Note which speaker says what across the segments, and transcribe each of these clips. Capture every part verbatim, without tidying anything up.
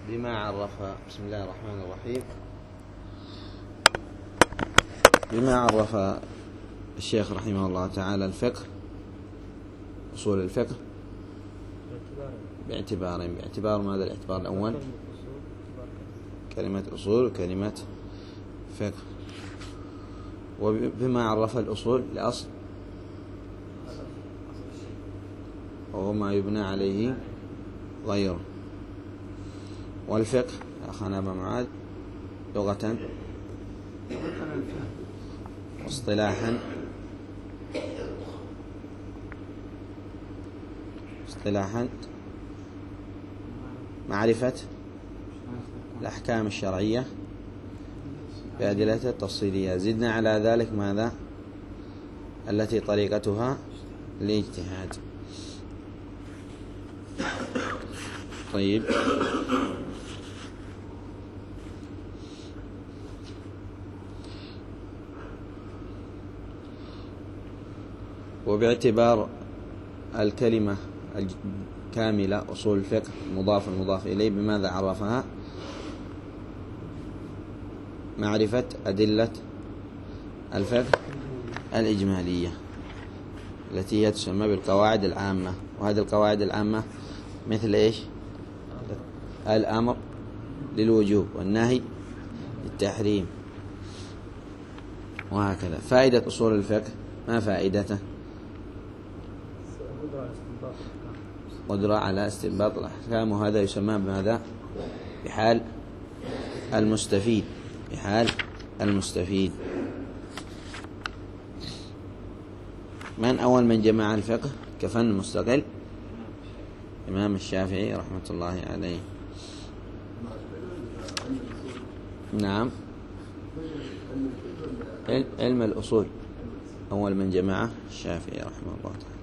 Speaker 1: بما عرف بسم الله الرحمن الرحيم بما عرف الشيخ رحمه الله تعالى الفقه، أصول الفقه باعتبارين. باعتبار ماذا؟ الاعتبار الأول كلمة أصول وكلمة فقه. وبما عرف الأصول الأصل وهو ما يبنى عليه غيره، والفقه أخانا أبا معاذ لغة واصطلاحا اصطلاحا معرفة الأحكام الشرعية بأدلة التفصيلية. زدنا على ذلك ماذا؟ التي طريقتها الاجتهاد. طيب، وباعتبار الكلمة الكاملة أصول الفقه مضاف المضاف إليه بماذا عرفها؟ معرفة أدلة الفقه الإجمالية التي هي تسمى بالقواعد العامة. وهذه القواعد العامة مثل إيش؟ الأمر للوجوب والنهي للتحريم وهكذا. فائدة أصول الفقه ما فائدته؟ قدرة على استنباط الأحكام، وهذا يسمى بماذا؟ بحال المستفيد. بحال المستفيد. من أول من جمع الفقه كفن مستقل؟ الإمام الشافعي رحمة الله عليه. نعم، علم الأصول أول من جمعه الشافعي رحمه الله تعالى.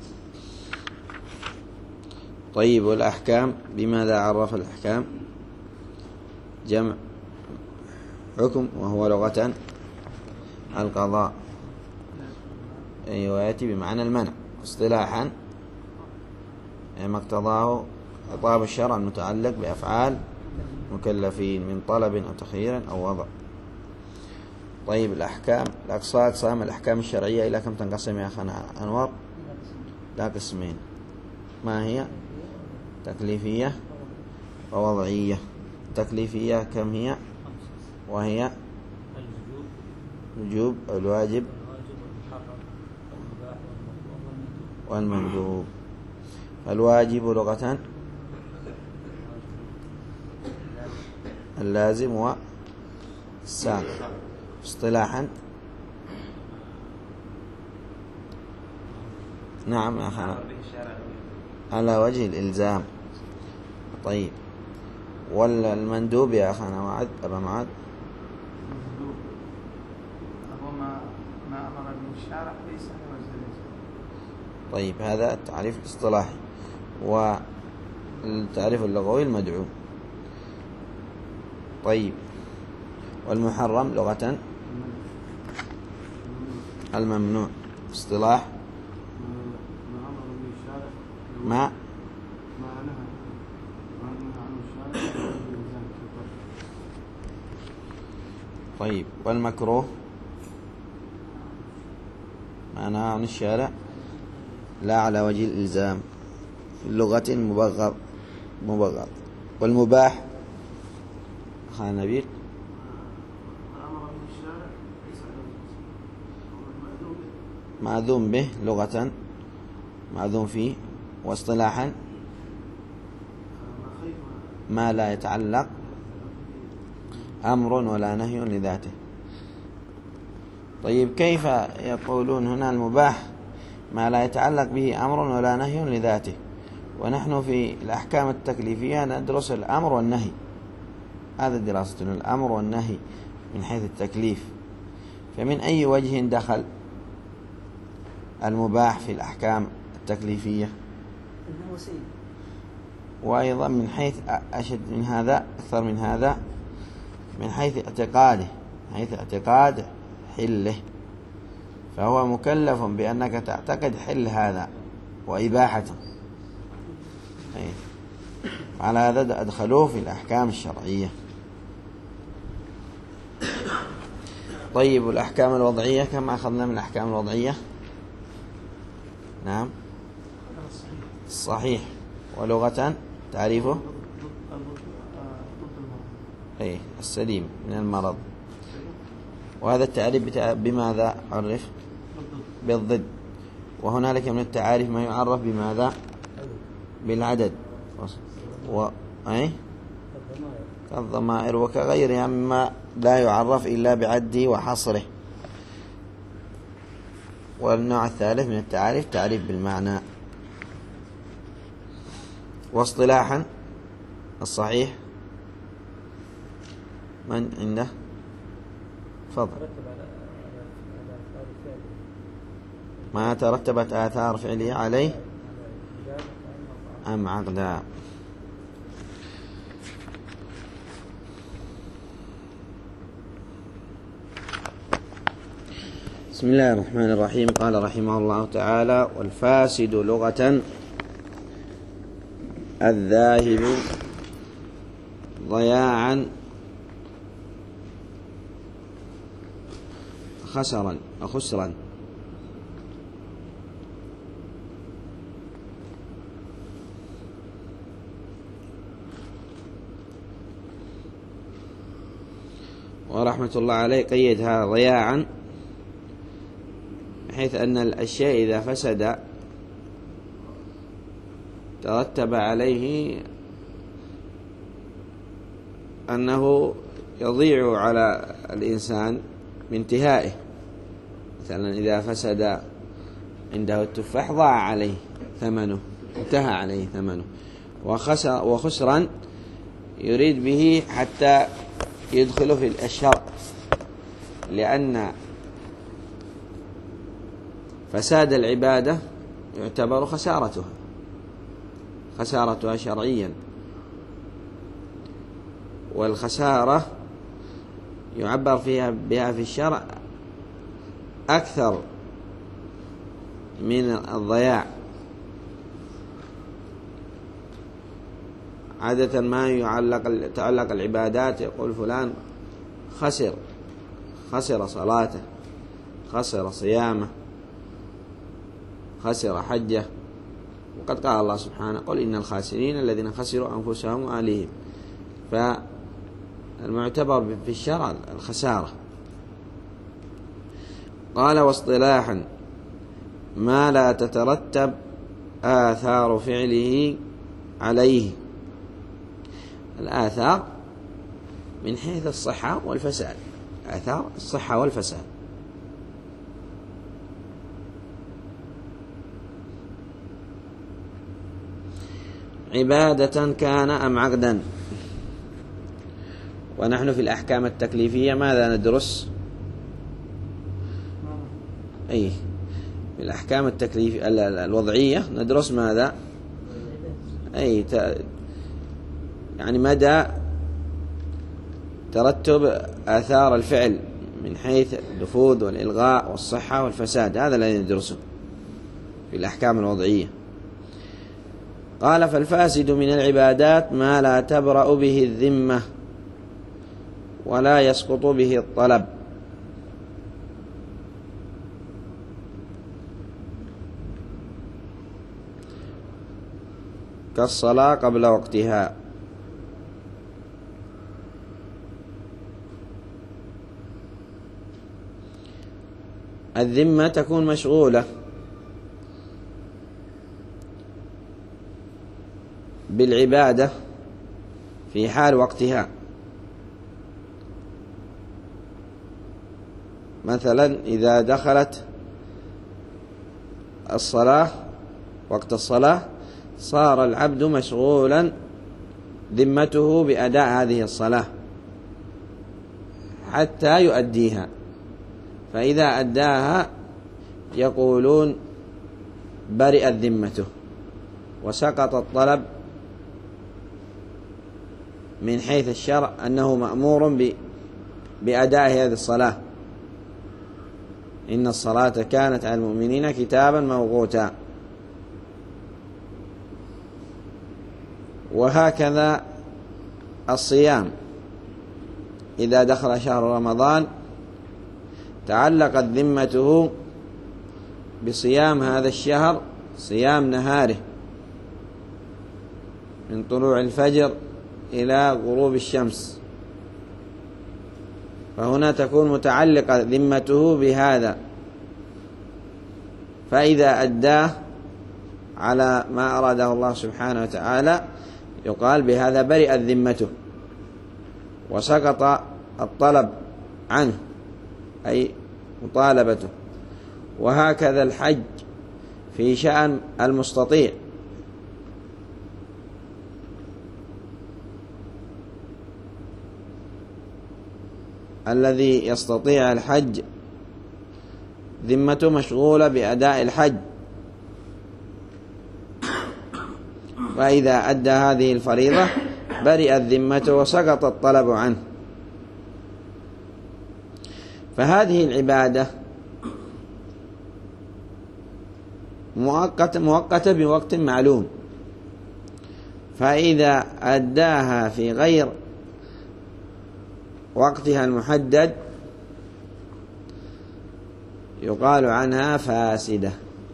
Speaker 1: طيب، والأحكام بماذا عرف الأحكام؟ جمع حكم وهو لغة القضاء، ويأتي بمعنى المنع. اصطلاحا ما اقتضاه خطاب الشرع المتعلق بأفعال مكلفين من طلب أو تخيير أو وضع. طيب، الأحكام الأقصى أقسام الأحكام الشرعية إلى كم تنقسم يا أخنا أنور؟ لا قسمين. ما هي؟ تكليفية ووضعية. تكليفية كم هي؟ وهي الوجوب الواجب والمندوب. الواجب لغة اللازم والساقط. اصطلاحا نعم يا أخي على وجه الإلزام. طيب، ولا المندوب يا أخانا معاذ أبا معاذ؟
Speaker 2: هو ما ما أمر به الشارع ليس بوجه.
Speaker 1: طيب، هذا التعريف الاصطلاحي. والتعريف اللغوي المدعو. طيب، والمحرم لغة الممنوع. اصطلاح ما طيب، والمكروه ما نهى عن الشارع لا على وجه الإلزام في اللغة مبغض مبغض. والمباح خان نبيل مأذون به لغة مأذون فيه. واصطلاحا ما لا يتعلق أمر ولا نهي لذاته. طيب، كيف يقولون هنا المباح ما لا يتعلق به أمر ولا نهي لذاته، ونحن في الأحكام التكليفية ندرس الأمر والنهي؟ هذا دراستنا الأمر والنهي من حيث التكليف. فمن أي وجه دخل المباح في الأحكام التكليفية؟ وأيضا من حيث أشد من هذا أكثر من هذا من حيث اعتقاده، من حيث اعتقاد حله. فهو مكلف بأنك تعتقد حل هذا وإباحته. على هذا أدخلوه في الأحكام الشرعية. طيب والأحكام الوضعية كم أخذنا من الأحكام الوضعية؟ نعم الصحيح. ولغة تعريفه أي السليم من المرض. وهذا التعريف بماذا عرف؟ بالضد. وهنالك من التعاريف ما يعرف بماذا؟ بالعدد و... أي؟ كالضمائر وكغيرها مما لا يعرف إلا بعده وحصره. والنوع الثالث من التعاريف تعريف بالمعنى. واصطلاحا الصحيح من عنده؟ فضل. ما ترتبت آثار فعله عليه أم عقدا. بسم الله الرحمن الرحيم. قال رحمه الله تعالى: والفاسد لغة الذاهب ضياعا خسرا خسرا. ورحمة الله عليه قيد هذا ضياعا بحيث أن الأشياء إذا فسد ترتب عليه أنه يضيع على الإنسان بانتهائه. مثلا إذا فسد عنده التفاح ضاع عليه ثمنه، انتهى عليه ثمنه. وخسر وخسرا يريد به حتى يدخل في الشر، لأن فساد العبادة يعتبر خسارتها خسارتها شرعيا. والخسارة يعبر فيها بها في الشرع أكثر من الضياع. عادة ما يعلق تعلق العبادات يقول فلان خسر خسر صلاته، خسر صيامه، خسر حجه. وقد قال الله سبحانه: قل إن الخاسرين الذين خسروا أنفسهم وأهليهم. فالمعتبر في الشرع الخسارة. قال: واصطلاحا ما لا تترتب آثار فعله عليه. الآثار من حيث الصحة والفساد، آثار الصحة والفساد. عبادة كان أم عقدا. ونحن في الأحكام التكليفية ماذا ندرس؟ أي في الأحكام التكليفية الوضعية ندرس ماذا؟ أي ت... يعني مدى ترتب آثار الفعل من حيث النفوذ والإلغاء والصحة والفساد. هذا الذي ندرسه في الأحكام الوضعية. قال: فالفاسد من العبادات ما لا تبرأ به الذمة ولا يسقط به الطلب. كالصلاة قبل وقتها. الذمة تكون مشغولة بالعبادة في حال وقتها. مثلا إذا دخلت الصلاة وقت الصلاة صار العبد مشغولا ذمته بأداء هذه الصلاة حتى يؤديها. فإذا أداها يقولون برئت ذمته وسقط الطلب من حيث الشرع أنه مأمور بأداء هذه الصلاة. إن الصلاة كانت على المؤمنين كتابا موقوتا. وهكذا الصيام إذا دخل شهر رمضان تعلقت ذمته بصيام هذا الشهر، صيام نهاره من طلوع الفجر إلى غروب الشمس، فهنا تكون متعلقة ذمته بهذا، فإذا أداه على ما أراده الله سبحانه وتعالى يقال بهذا برئت ذمته وسقط الطلب عنه أي مطالبته. وهكذا الحج في شأن المستطيع، الذي يستطيع الحج ذمته مشغولة بأداء الحج، فإذا أدى هذه الفريضة برئت ذمته وسقط الطلب عنه. فهذه العبادة مؤقتة مؤقتة بوقت معلوم، فإذا أداها في غير وقتها المحدد يقال عنها فاسدة.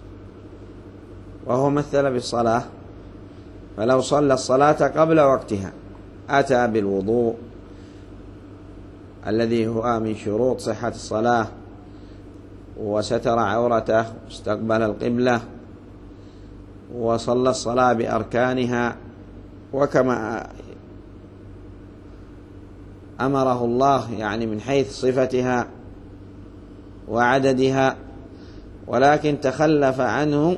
Speaker 1: وهو مثل بالصلاة، فلو صلى الصلاة قبل وقتها أتى بالوضوء الذي هو من شروط صحة الصلاة، وستر عورته واستقبل القبلة وصلى الصلاة بأركانها وكما أمره الله، يعني من حيث صفتها وعددها، ولكن تخلف عنه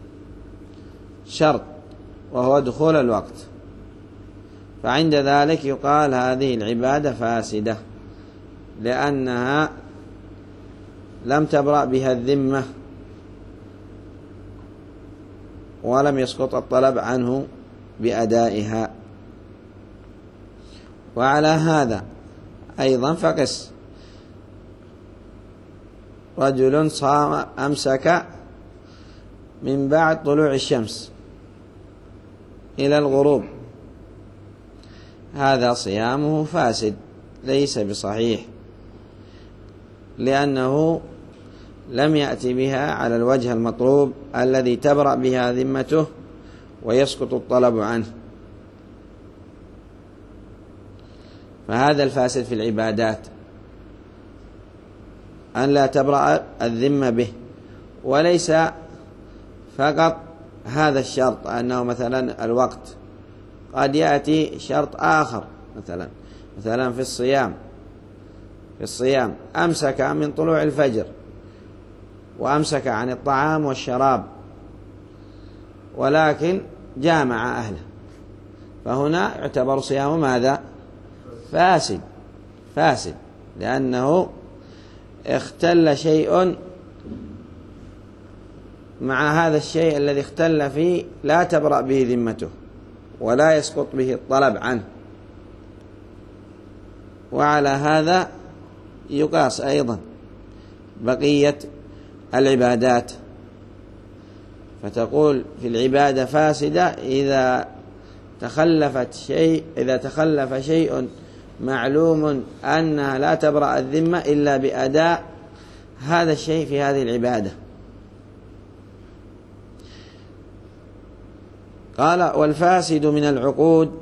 Speaker 1: شرط وهو دخول الوقت، فعند ذلك يقال هذه العبادة فاسدة لأنها لم تبرأ بها الذمة ولم يسقط الطلب عنه بأدائها. وعلى هذا أيضا فقس رجل صام أمسك من بعد طلوع الشمس إلى الغروب، هذا صيامه فاسد ليس بصحيح، لأنه لم يأتي بها على الوجه المطلوب الذي تبرأ بها ذمته ويسقط الطلب عنه. فهذا الفاسد في العبادات، أن لا تبرأ الذمة به، وليس فقط هذا الشرط أنه مثلا الوقت، قد يأتي شرط آخر مثلا مثلا في الصيام في الصيام أمسك من طلوع الفجر وأمسك عن الطعام والشراب ولكن جامع أهله، فهنا يعتبر صيامه ماذا؟ فاسد فاسد لأنه اختل شيء مع هذا الشيء الذي اختل فيه لا تبرأ به ذمته ولا يسقط به الطلب عنه. وعلى هذا يقاس أيضا بقية العبادات، فتقول في العبادة فاسدة إذا تخلفت شيء إذا تخلف شيء معلوم أنها لا تبرأ الذمة إلا بأداء هذا الشيء في هذه العبادة. قال والفاسد من العقود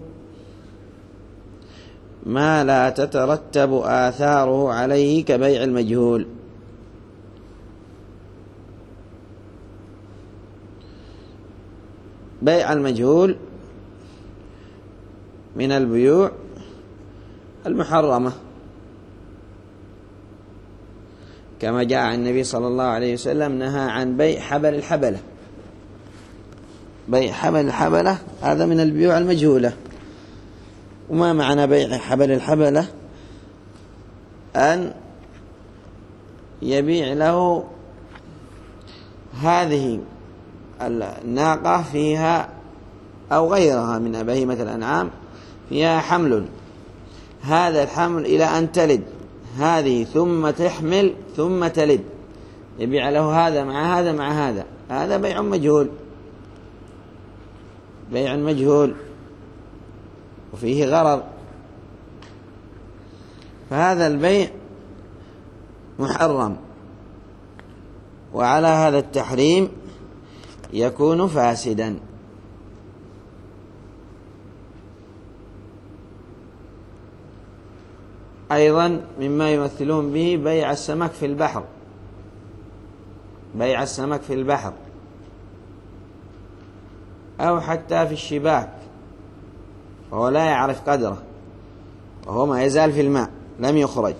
Speaker 1: ما لا تترتب آثاره عليه كبيع المجهول. بيع المجهول من البيوع المحرمة، كما جاء عن النبي صلى الله عليه وسلم نهى عن بيع حبل الحبلة. بيع حبل الحبلة هذا من البيوع المجهولة. وما معنى بيع حبل الحبلة؟ أن يبيع له هذه الناقة فيها أو غيرها من بهيمة الأنعام فيها حمل، هذا الحمل إلى أن تلد هذه ثم تحمل ثم تلد، يبيع له هذا مع هذا مع هذا، هذا بيع مجهول بيع مجهول وفيه غرر، فهذا البيع محرم، وعلى هذا التحريم يكون فاسدا. أيضا مما يمثلون به بيع السمك في البحر، بيع السمك في البحر أو حتى في الشباك وهو لا يعرف قدره، وهو ما يزال في الماء لم يخرج،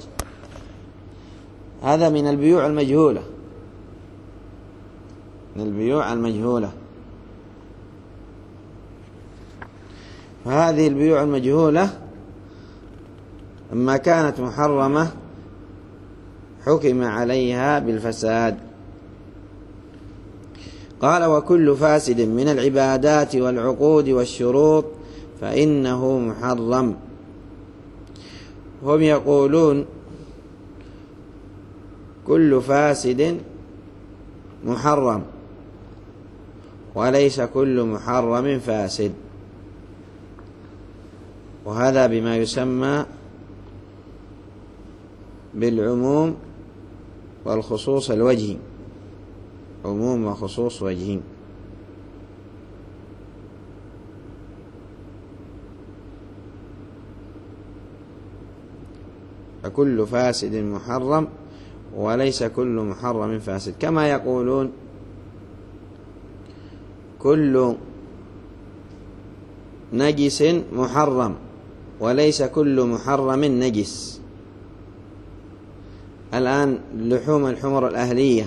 Speaker 1: هذا من البيوع المجهولة، من البيوع المجهولة. فهذه البيوع المجهولة لما كانت محرمة حكم عليها بالفساد. قال: وكل فاسد من العبادات والعقود والشروط فإنه محرم. هم يقولون كل فاسد محرم، وليس كل محرم فاسد، وهذا بما يسمى بالعموم والخصوص الوجهي، عموم وخصوص وجهي. فكل فاسد محرم وليس كل محرم فاسد، كما يقولون كل نجس محرم وليس كل محرم نجس. الآن لحوم الحمر الأهلية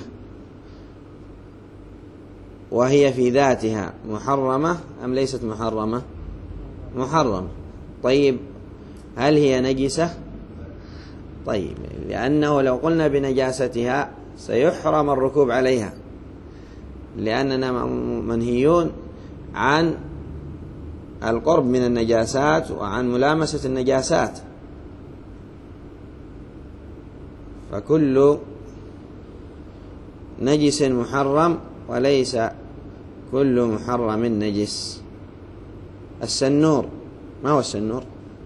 Speaker 1: وهي في ذاتها محرمة أم ليست محرمة؟ محرمة. طيب هل هي نجسة؟ طيب لأنه لو قلنا بنجاستها سيحرم الركوب عليها، لأننا منهيون عن القرب من النجاسات وعن ملامسة النجاسات. فكل نجس محرم وليس كل محرم نجس. السنور، ما هو السنور؟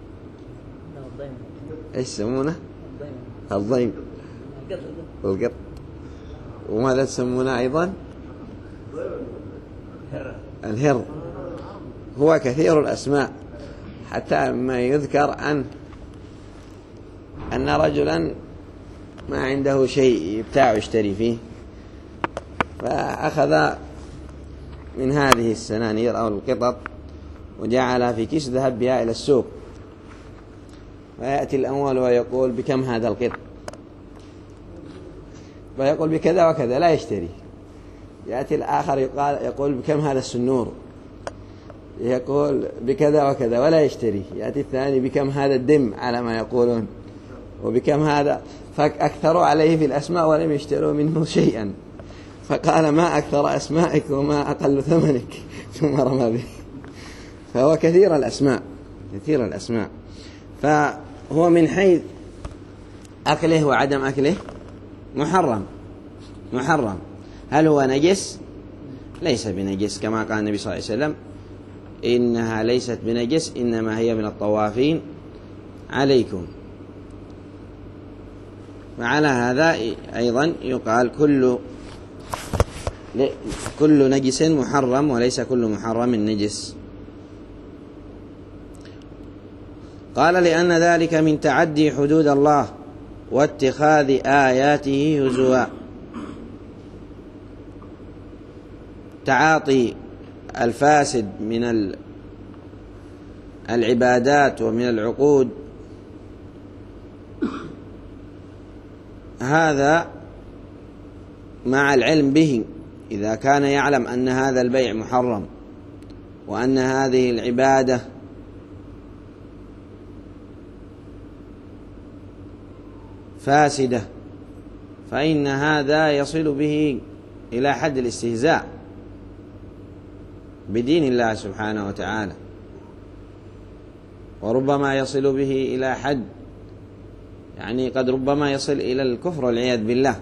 Speaker 1: ايش يسمونه؟ الضيم، القط. وماذا تسمونه أيضا؟ الهر. هو كثير الأسماء، حتى ما يذكر أن أن رجلا ما عنده شيء يبتاع ويشتري فيه، فأخذ من هذه السنانير أو القطط وجعلها في كيس ذهب بها إلى السوق، ويأتي الأول ويقول: بكم هذا القط؟ ويقول: بكذا وكذا، لا يشتري. يأتي الآخر يقال يقول: بكم هذا السنور؟ يقول: بكذا وكذا، ولا يشتري. يأتي الثاني: بكم هذا الدم، على ما يقولون، وبكم هذا. فأكثروا عليه في الأسماء ولم يشتروا منه شيئا، فقال: ما أكثر أسمائك وما أقل ثمنك، ثم رمى به. فهو كثير الأسماء، كثير الأسماء. فهو من حيث أكله وعدم أكله محرم، محرم. هل هو نجس؟ ليس بنجس، كما قال النبي صلى الله عليه وسلم: إنها ليست بنجس، إنما هي من الطوافين عليكم. وعلى هذا أيضا يقال كل كل نجس محرم وليس كل محرم نجس. قال: لأن ذلك من تعدي حدود الله واتخاذ آياته هزوا. تعاطي الفاسد من العبادات ومن العقود هذا مع العلم به، إذا كان يعلم أن هذا البيع محرم وأن هذه العبادة فاسدة، فإن هذا يصل به إلى حد الاستهزاء بدين الله سبحانه وتعالى، وربما يصل به إلى حد يعني قد ربما يصل إلى الكفر والعياذ بالله،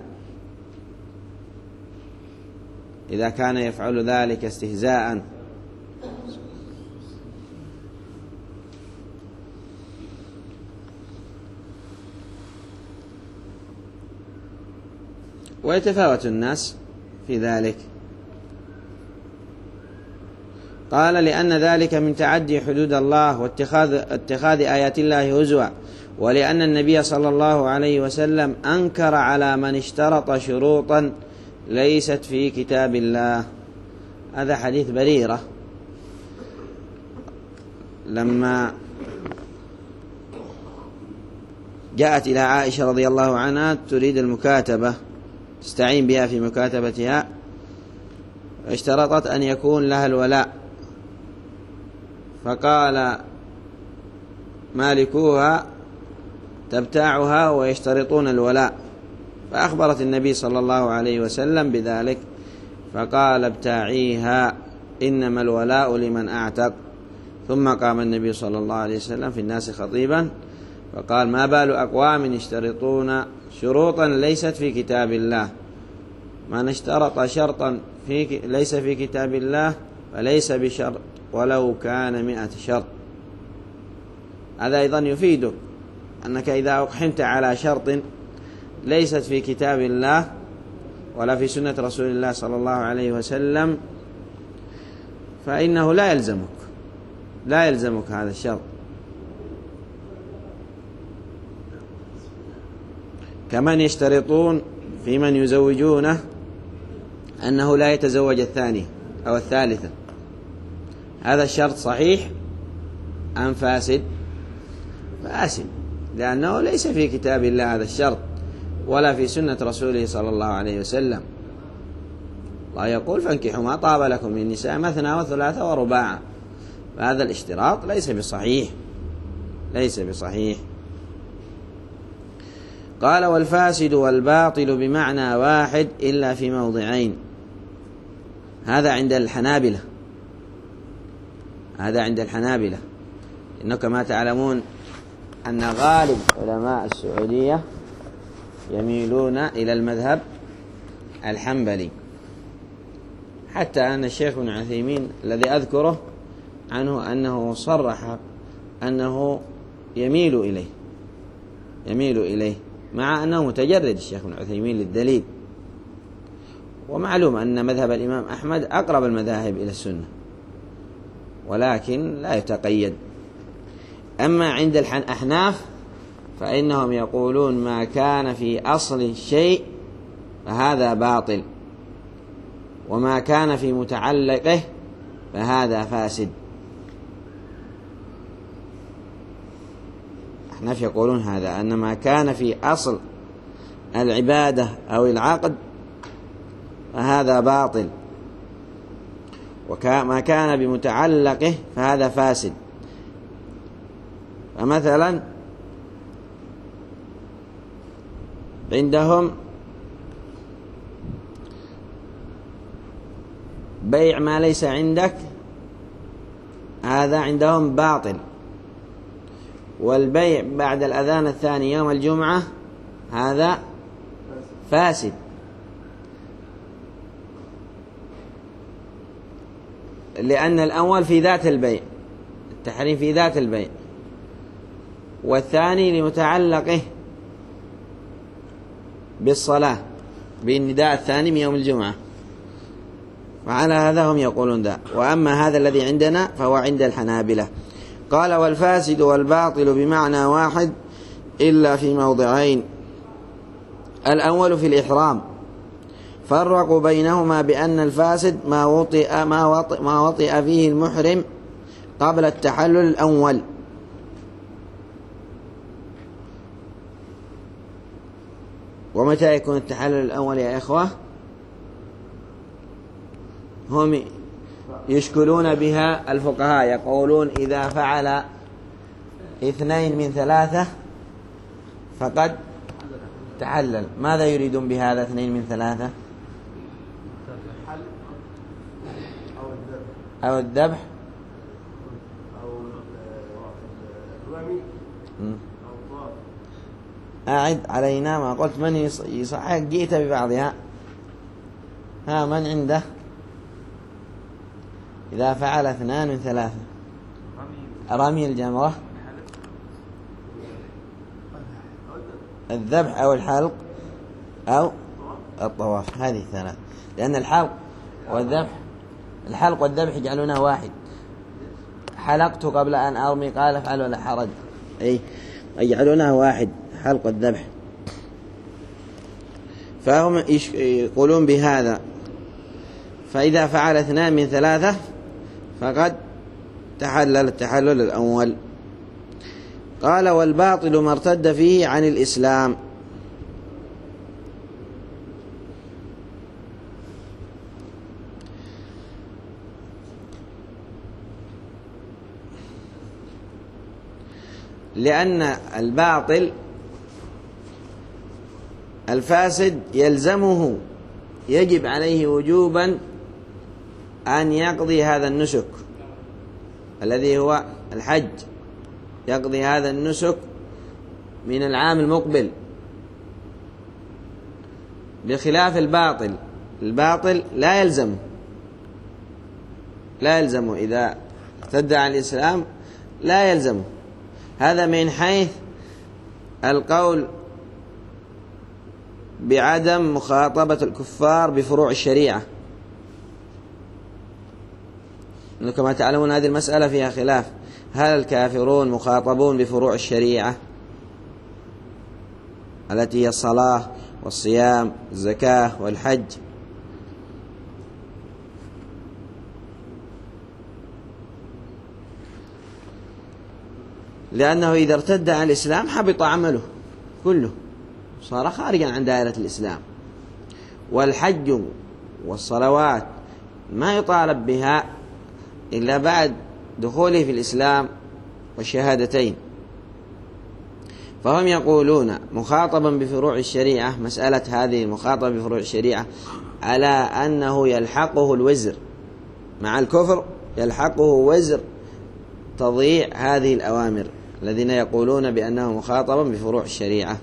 Speaker 1: إذا كان يفعل ذلك استهزاء. ويتفاوت الناس في ذلك. قال لأن ذلك من تعدي حدود الله واتخاذ اتخاذ آيات الله هزوا، ولأن النبي صلى الله عليه وسلم أنكر على من اشترط شروطا ليست في كتاب الله. هذا حديث بريرة لما جاءت إلى عائشة رضي الله عنها تريد المكاتبة، تستعين بها في مكاتبتها، اشترطت أن يكون لها الولاء، فقال مالكوها تبتاعها ويشترطون الولاء، فأخبرت النبي صلى الله عليه وسلم بذلك فقال ابتاعيها إنما الولاء لمن أعتق. ثم قام النبي صلى الله عليه وسلم في الناس خطيبا فقال ما بال أقوام يشترطون شروطا ليست في كتاب الله، من اشترط شرطا في ليس في كتاب الله فليس بشرط ولو كان مئة شرط. هذا أيضا يفيدك أنك إذا أقحمت على شرط ليست في كتاب الله ولا في سنة رسول الله صلى الله عليه وسلم فإنه لا يلزمك لا يلزمك هذا الشرط. كمن يشترطون في من يزوجونه أنه لا يتزوج الثانية أو الثالثة، هذا الشرط صحيح أم فاسد؟ فاسد، لأنه ليس في كتاب الله هذا الشرط ولا في سنة رسوله صلى الله عليه وسلم. الله يقول فانكحوا ما طاب لكم من النساء مثنى وثلاثة ورباع، فهذا الاشتراط ليس بصحيح ليس بصحيح. قال والفاسد والباطل بمعنى واحد إلا في موضعين. هذا عند الحنابلة هذا عند الحنابلة إنه كما تعلمون أن غالب علماء السعودية يميلون إلى المذهب الحنبلي، حتى أن الشيخ ابن عثيمين الذي أذكره عنه أنه صرح أنه يميل إليه يميل إليه مع أنه متجرد الشيخ ابن عثيمين للدليل. ومعلوم أن مذهب الإمام أحمد أقرب المذاهب إلى السنة ولكن لا يتقيد. أما عند الأحناف فإنهم يقولون ما كان في أصل الشيء فهذا باطل، وما كان في متعلقه فهذا فاسد. الأحناف يقولون هذا، أن ما كان في أصل العبادة أو العقد فهذا باطل، وما كان بمتعلقه فهذا فاسد. فمثلا عندهم بيع ما ليس عندك هذا عندهم باطل، والبيع بعد الأذان الثاني يوم الجمعة هذا فاسد. لأن الأول في ذات البيع، التحريم في ذات البيع، والثاني لمتعلقه بالصلاة بالنداء الثاني من يوم الجمعة، وعلى هذا هم يقولون ذا. وأما هذا الذي عندنا فهو عند الحنابلة. قال والفاسد والباطل بمعنى واحد إلا في موضعين. الأول في الإحرام، فرقوا بينهما بأن الفاسد ما وطئ ما وطئ, ما وطئ فيه المحرم قبل التحلل الأول، ومتى يكون التحلل الأول يا إخوة؟ هم يشكلون بها الفقهاء، يقولون إذا فعل اثنين من ثلاثة فقد تحلل. ماذا يريدون بهذا اثنين من ثلاثة؟ أو الذبح أو الرمي. أعد علينا ما قلت. من يصحح؟ جئت ببعضها. ها من عنده؟ إذا فعل اثنان من ثلاثة، رمي الجمرة، الذبح أو الحلق أو الطواف. هذه الثلاث، لأن الحلق والذبح الحلق والذبح يجعلونه واحد. حلقت قبل أن أرمي قال افعل ولا حرج، أي يجعلونه واحد حلق والذبح. فهم يقولون بهذا، فإذا فعل اثنان من ثلاثة فقد تحلل التحلل الأول. قال والباطل ما ارتد فيه عن الإسلام. لأن الباطل الفاسد يلزمه يجب عليه وجوبا أن يقضي هذا النسك الذي هو الحج، يقضي هذا النسك من العام المقبل، بخلاف الباطل. الباطل لا يلزمه لا يلزمه إذا ارتد عن الإسلام لا يلزمه. هذا من حيث القول بعدم مخاطبة الكفار بفروع الشريعة. كما تعلمون هذه المسألة فيها خلاف، هل الكافرون مخاطبون بفروع الشريعة التي هي الصلاة والصيام والزكاة والحج؟ لأنه إذا ارتد عن الإسلام حبط عمله كله، صار خارجا عن دائرة الإسلام. والحج والصلوات ما يطالب بها إلا بعد دخوله في الإسلام والشهادتين. فهم يقولون مخاطبا بفروع الشريعة، مسألة هذه المخاطبة بفروع الشريعة على أنه يلحقه الوزر مع الكفر، يلحقه وزر تضييع هذه الأوامر، الذين يقولون بأنه مخاطبا بفروع الشريعة.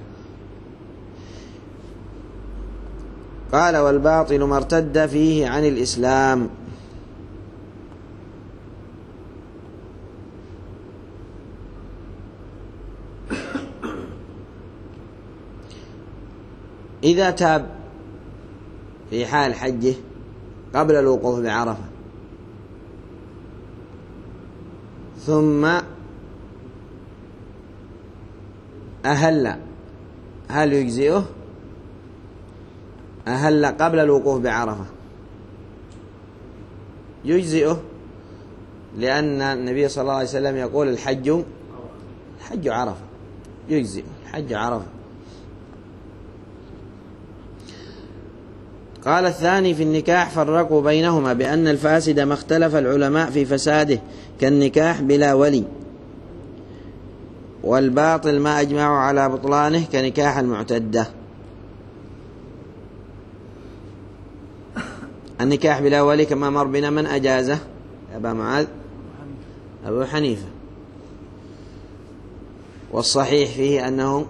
Speaker 1: قال والباطل ما ارتد فيه عن الإسلام. إذا تاب في حال حجه قبل الوقوف بعرفة ثم أهل، هل يجزئه؟ أهل قبل الوقوف بعرفة يجزئه، لأن النبي صلى الله عليه وسلم يقول الحج حج عرفة، يجزئه الحج عرفة. قال الثاني في النكاح فرقوا بينهما بأن الفاسد ما اختلف العلماء في فساده كالنكاح بلا ولي، والباطل ما أجمعوا على بطلانه كنكاح المعتدة. النكاح بلا ولي كما مر بنا من أجازه؟ أبا معاذ أبو حنيفة. والصحيح فيه أنه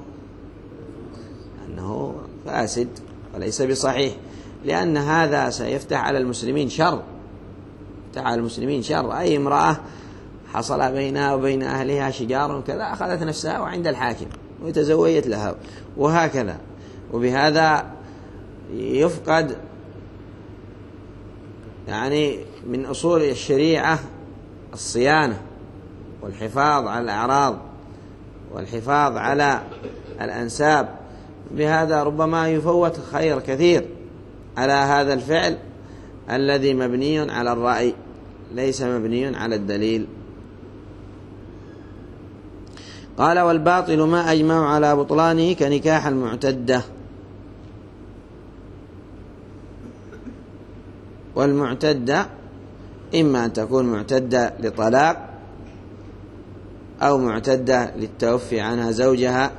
Speaker 1: أنه فاسد وليس بصحيح، لأن هذا سيفتح على المسلمين شر، يفتح على المسلمين شر. أي امرأة حصل بينها وبين أهلها شجار وكذا أخذت نفسها وعند الحاكم وتزوجت لها وهكذا، وبهذا يفقد يعني من أصول الشريعة الصيانة والحفاظ على الأعراض والحفاظ على الأنساب. بهذا ربما يفوت خير كثير على هذا الفعل الذي مبني على الرأي ليس مبني على الدليل. قال والباطل ما أجمع على بطلانه كنكاح المعتدة. والمعتدة إما أن تكون معتدة لطلاق أو معتدة للتوفي عنها زوجها،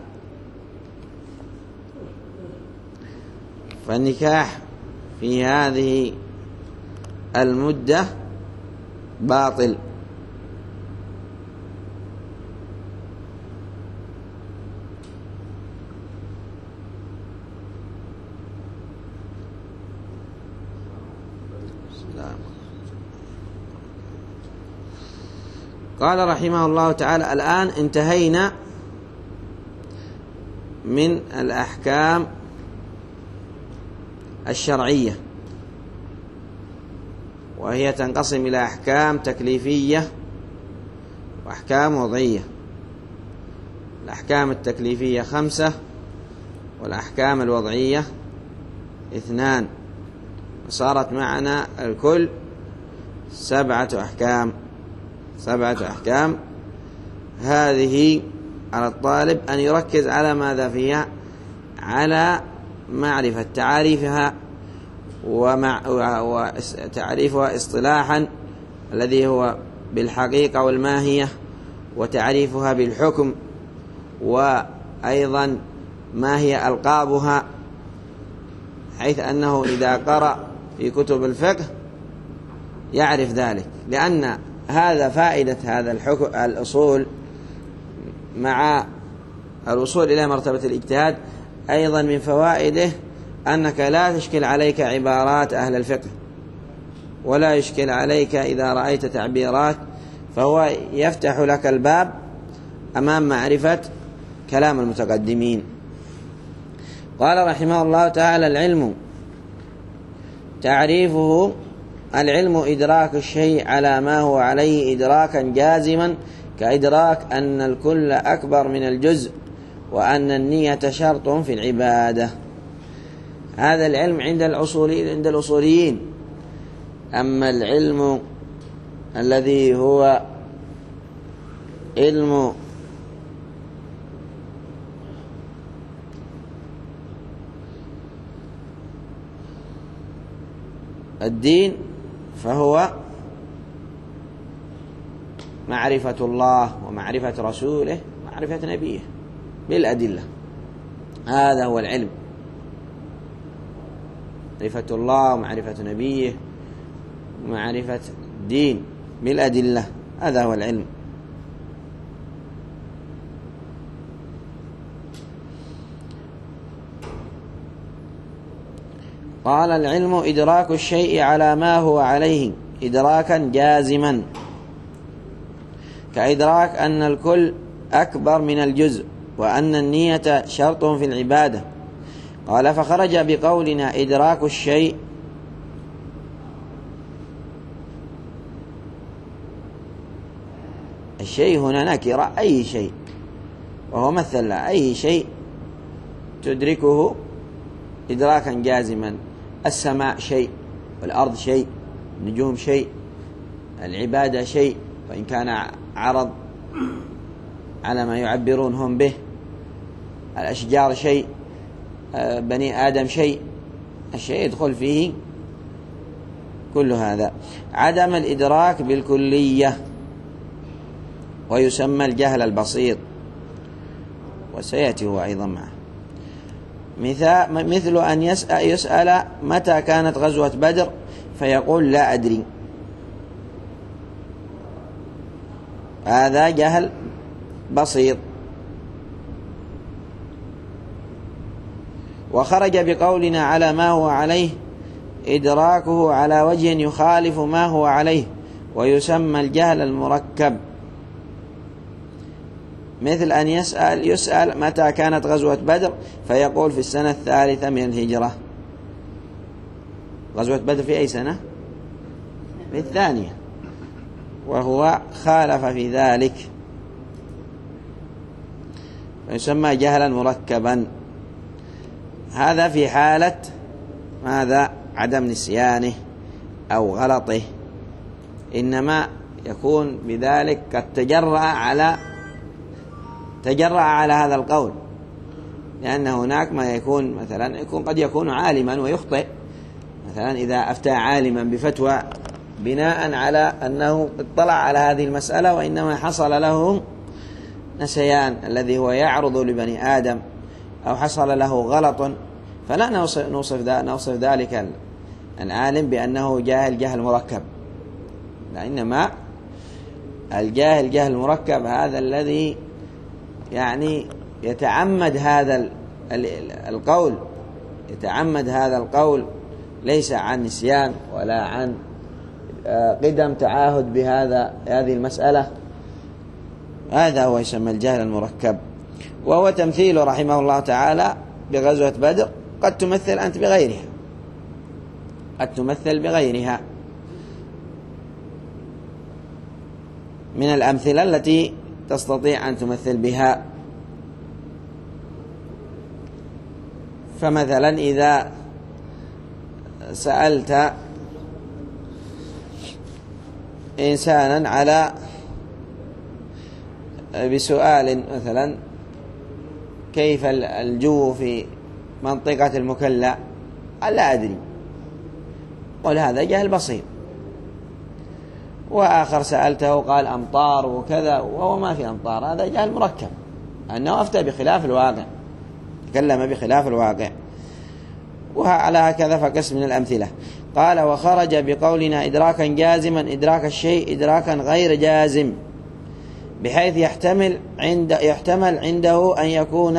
Speaker 1: فالنكاح في هذه المدة باطل. قال رحمه الله تعالى الآن انتهينا من الأحكام الشرعية، وهي تنقسم إلى أحكام تكليفية وأحكام وضعية. الأحكام التكليفية خمسة، والأحكام الوضعية اثنان، وصارت معنا الكل سبعة أحكام. سبعة أحكام هذه على الطالب أن يركز على ماذا فيها؟ على معرفة تعريفها ومع وتعريفها اصطلاحا الذي هو بالحقيقة والماهية، وتعريفها بالحكم، وأيضا ما هي ألقابها، حيث أنه إذا قرأ في كتب الفقه يعرف ذلك، لأن هذا فائدة هذا الحكم الأصول مع الوصول إلى مرتبة الاجتهاد. أيضا من فوائده أنك لا تشكل عليك عبارات أهل الفقه، ولا يشكل عليك إذا رأيت تعبيرات، فهو يفتح لك الباب أمام معرفة كلام المتقدمين. قال رحمه الله تعالى: العلم تعريفه: العلم إدراك الشيء على ما هو عليه إدراكا جازما، كإدراك أن الكل أكبر من الجزء، وأن النية شرط في العبادة. هذا العلم عند الأصوليين عند الأصوليين. أما العلم الذي هو علم الدين فهو معرفة الله ومعرفة رسوله ومعرفة نبيه بالأدلة. هذا هو العلم، معرفة الله ومعرفة نبيه ومعرفة الدين بالأدلة، هذا هو العلم. قال: العلم إدراك الشيء على ما هو عليه إدراكا جازما، كإدراك أن الكل أكبر من الجزء، وأن النية شرط في العبادة. قال: فخرج بقولنا إدراك الشيء الشيء هنا نكرة، أي شيء، وهو مثل أي شيء تدركه إدراكا جازما. السماء شيء، والأرض شيء، النجوم شيء، العبادة شيء، وإن كان عرض على ما يعبرون هم به، الأشجار شيء، بني آدم شيء، الشيء يدخل فيه كل هذا. عدم الإدراك بالكلية ويسمى الجهل البسيط، وسيأتي هو أيضا معه. مثل أن يسأل, يسأل متى كانت غزوة بدر فيقول لا أدري، هذا جهل بسيط. وخرج بقولنا على ما هو عليه إدراكه على وجه يخالف ما هو عليه، ويسمى الجهل المركب. مثل أن يسأل يسأل متى كانت غزوة بدر فيقول في السنة الثالثة من الهجرة. غزوة بدر في أي سنة؟ في الثانية، وهو خالف في ذلك، فيسمى جهلا مركبا. هذا في حالة ماذا؟ عدم نسيانه أو غلطه، إنما يكون بذلك قد تجرأ على تجرأ على هذا القول، لأن هناك ما يكون مثلا يكون قد يكون عالما ويخطئ، مثلا إذا أفتى عالما بفتوى بناء على أنه اطلع على هذه المسألة وإنما حصل له نسيان الذي هو يعرض لبني آدم، أو حصل له غلط، فلا نوصف, نوصف, نوصف ذلك العالم بأنه جاهل جهل مركب، لأنما الجاهل جهل مركب هذا الذي يعني يتعمد هذا القول يتعمد هذا القول ليس عن نسيان ولا عن قدم تعاهد بهذا هذه المسألة، هذا هو يسمى الجهل المركب. وهو تمثيل رحمه الله تعالى بغزوة بدر، قد تمثل أنت بغيرها، قد تمثل بغيرها من الأمثلة التي تستطيع أن تمثل بها. فمثلا إذا سألت إنسانا على بسؤال مثلا كيف الجو في منطقة المكلا، قال لا أدري، قل هذا جهل بسيط. وآخر سألته قال أمطار وكذا وهو ما في أمطار، هذا جهل مركب، أنه أفتى بخلاف الواقع، تكلم بخلاف الواقع. وعلى هكذا فقس من الأمثلة. قال وخرج بقولنا إدراكا جازما إدراك الشيء إدراكا غير جازم، بحيث يحتمل عند يحتمل عنده أن يكون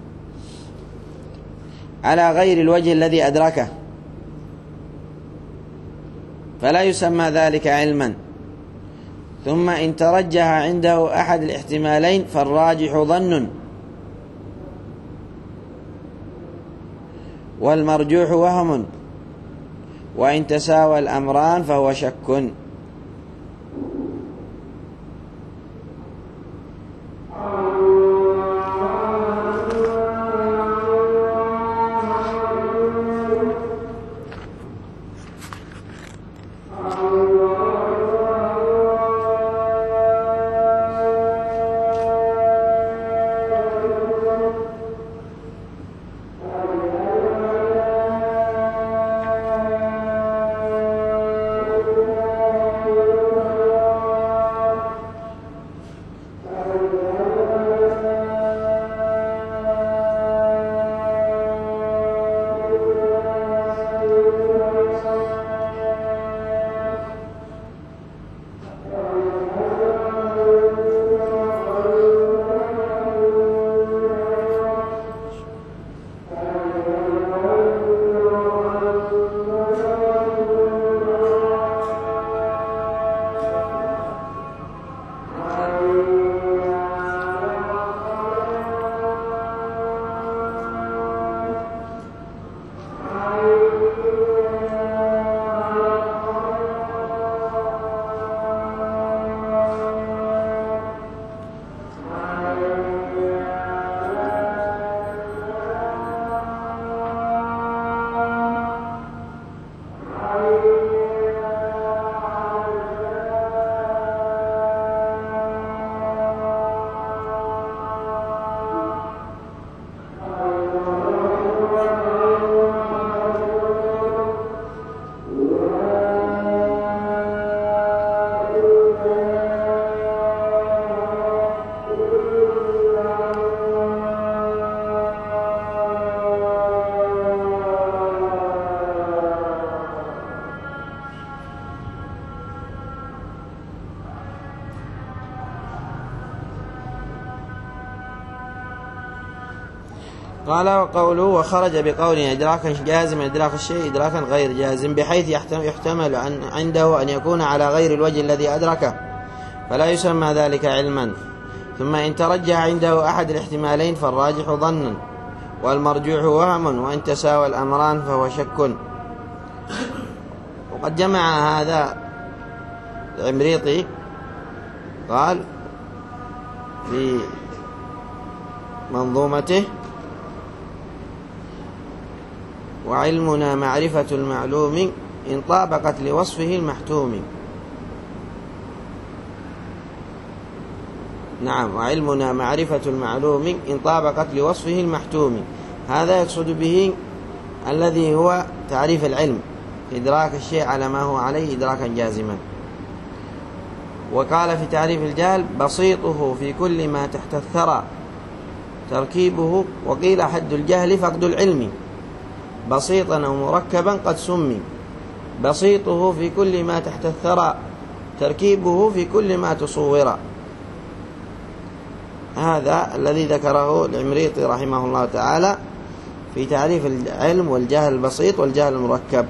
Speaker 1: على غير الوجه الذي أدركه، فلا يسمى ذلك علما. ثم إن ترجح عنده أحد الاحتمالين فالراجح ظن، والمرجوح وهم، وإن تساوى الأمران فهو شك. قال وقوله وخرج بقوله إدراكا جازما إدراك الشيء إدراكا غير جازم، بحيث يحتمل عنده أن يكون على غير الوجه الذي أدركه، فلا يسمى ذلك علما. ثم إن ترجح عنده أحد الاحتمالين فالراجح ظن، والمرجوح وهم، وإن تساوى الأمران فهو شك. وقد جمع هذا العمريطي قال في منظومته وعلمنا معرفة المعلوم إن طابقت لوصفه المحتوم. نعم، وعلمنا معرفة المعلوم إن طابقت لوصفه المحتوم، هذا يقصد به الذي هو تعريف العلم، إدراك الشيء على ما هو عليه إدراكا جازما. وقال في تعريف الجهل بسيطه في كل ما تحت الثرى تركيبه، وقيل حد الجهل فقد العلم، بسيطا أو مركبا قد سمي، بسيطه في كل ما تحت الثرى تركيبه في كل ما تصور. هذا الذي ذكره العمريطي رحمه الله تعالى في تعريف العلم والجهل البسيط والجهل المركب.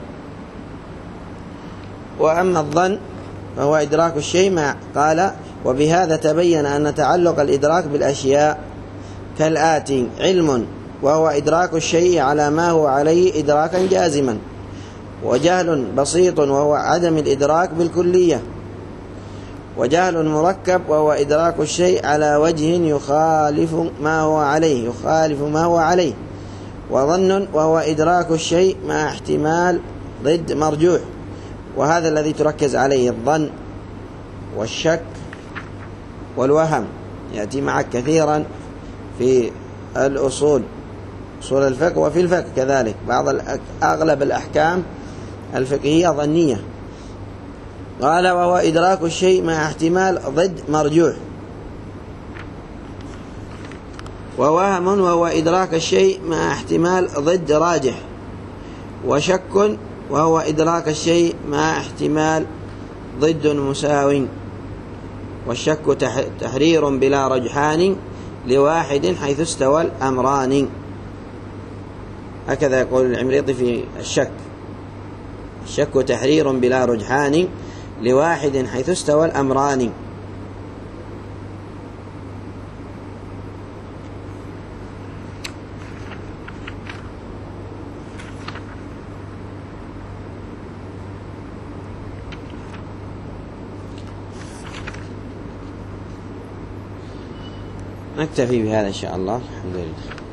Speaker 1: وأما الظن فهو إدراك الشيء ما قال وبهذا تبين أن تعلق الإدراك بالأشياء كالآتي: علم وهو إدراك الشيء على ما هو عليه إدراكا جازما، وجهل بسيط وهو عدم الإدراك بالكلية، وجهل مركب وهو إدراك الشيء على وجه يخالف ما هو عليه يخالف ما هو عليه، وظن وهو إدراك الشيء مع احتمال ضد مرجوح، وهذا الذي تركز عليه الظن والشك والوهم، يأتي معك كثيرا في الأصول أصول الفقه وفي الفقه كذلك. بعض أغلب الأحكام الفقهية ظنية. قال وهو إدراك الشيء مع احتمال ضد مرجوح، ووهم وهو إدراك الشيء مع احتمال ضد راجح، وشك وهو إدراك الشيء مع احتمال ضد مساو، والشك تحرير بلا رجحان لواحد حيث استوى الأمران. هكذا يقول العمريطي في الشك: الشك تحرير بلا رجحان لواحد حيث استوى الأمران. نكتفي بهذا إن شاء الله. الحمد لله.